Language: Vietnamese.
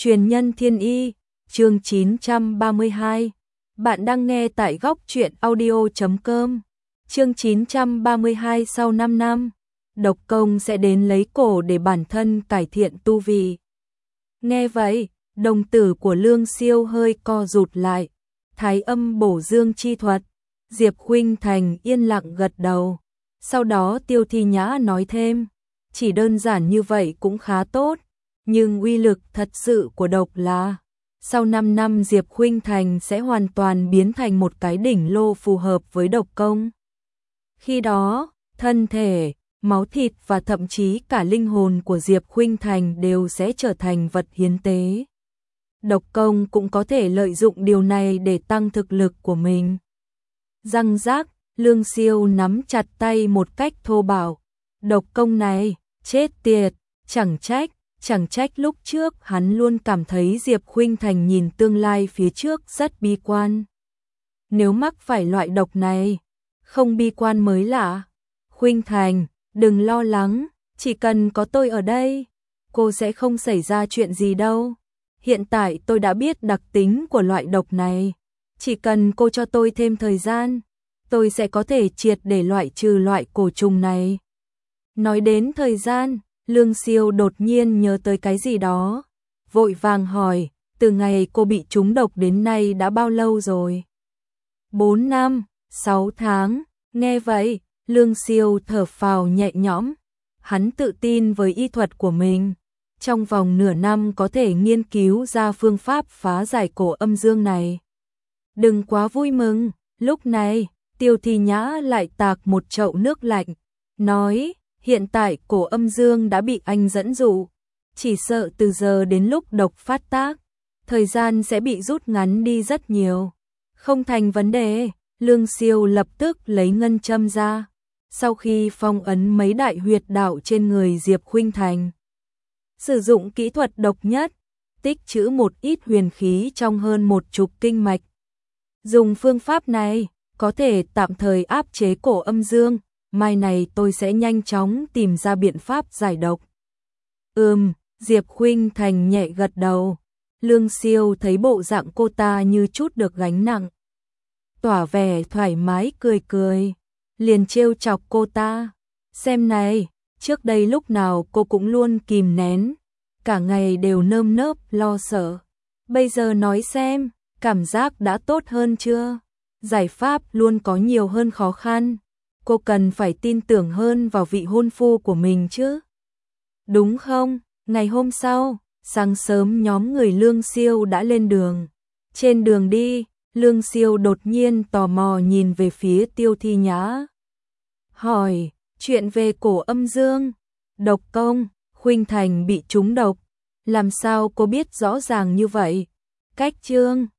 Truyền nhân thiên y, chương 932. Bạn đang nghe tại góc truyện audio.com. Chương 932. Sau 5 năm, Độc Công sẽ đến lấy cổ để bản thân cải thiện tu vi. Nghe vậy, đồng tử của Lương Siêu hơi co rụt lại. Thái âm bổ dương chi thuật. Diệp Khuynh Thành yên lặng gật đầu. Sau đó Tiêu Thi Nhã nói thêm, chỉ đơn giản như vậy cũng khá tốt. Nhưng uy lực thật sự của độc là, sau 5 năm Diệp Khuynh Thành sẽ hoàn toàn biến thành một cái đỉnh lô phù hợp với Độc Công. Khi đó, thân thể, máu thịt và thậm chí cả linh hồn của Diệp Khuynh Thành đều sẽ trở thành vật hiến tế. Độc Công cũng có thể lợi dụng điều này để tăng thực lực của mình. Răng rác, Lương Siêu nắm chặt tay một cách thô bạo. Độc Công này, chết tiệt, chẳng trách lúc trước hắn luôn cảm thấy Diệp Khuynh Thành nhìn tương lai phía trước rất bi quan. Nếu mắc phải loại độc này, không bi quan mới lạ. Khuynh Thành, đừng lo lắng, chỉ cần có tôi ở đây, cô sẽ không xảy ra chuyện gì đâu. Hiện tại tôi đã biết đặc tính của loại độc này, chỉ cần cô cho tôi thêm thời gian, tôi sẽ có thể triệt để loại trừ loại cổ trùng này. Nói đến thời gian, Lương Siêu đột nhiên nhớ tới cái gì đó, vội vàng hỏi, từ ngày cô bị trúng độc đến nay đã bao lâu rồi? 4 năm, 6 tháng, nghe vậy, Lương Siêu thở phào nhẹ nhõm, hắn tự tin với y thuật của mình, trong vòng nửa năm có thể nghiên cứu ra phương pháp phá giải cổ âm dương này. Đừng quá vui mừng, lúc này, Tiêu Thi Nhã lại tạc một chậu nước lạnh, nói, hiện tại cổ âm dương đã bị anh dẫn dụ, chỉ sợ từ giờ đến lúc độc phát tác, thời gian sẽ bị rút ngắn đi rất nhiều. Không thành vấn đề, Lương Siêu lập tức lấy ngân châm ra, sau khi phong ấn mấy đại huyệt đạo trên người Diệp Khuynh Thành. Sử dụng kỹ thuật độc nhất, tích trữ một ít huyền khí trong hơn 10 kinh mạch. Dùng phương pháp này, có thể tạm thời áp chế cổ âm dương. Mai này tôi sẽ nhanh chóng tìm ra biện pháp giải độc. Diệp Khuynh Thành nhẹ gật đầu. Lương Siêu thấy bộ dạng cô ta như chút được gánh nặng, tỏa vẻ thoải mái cười cười, liền trêu chọc cô ta. Xem này, trước đây lúc nào cô cũng luôn kìm nén, cả ngày đều nơm nớp lo sợ. Bây giờ nói xem, cảm giác đã tốt hơn chưa? Giải pháp luôn có nhiều hơn khó khăn. Cô cần phải tin tưởng hơn vào vị hôn phu của mình chứ. Đúng không? Ngày hôm sau, sáng sớm nhóm người Lương Siêu đã lên đường. Trên đường đi, Lương Siêu đột nhiên tò mò nhìn về phía Tiêu Thi Nhã. Hỏi, chuyện về cổ âm dương, Độc Công, Khuynh Thành bị trúng độc. Làm sao cô biết rõ ràng như vậy? Cách chương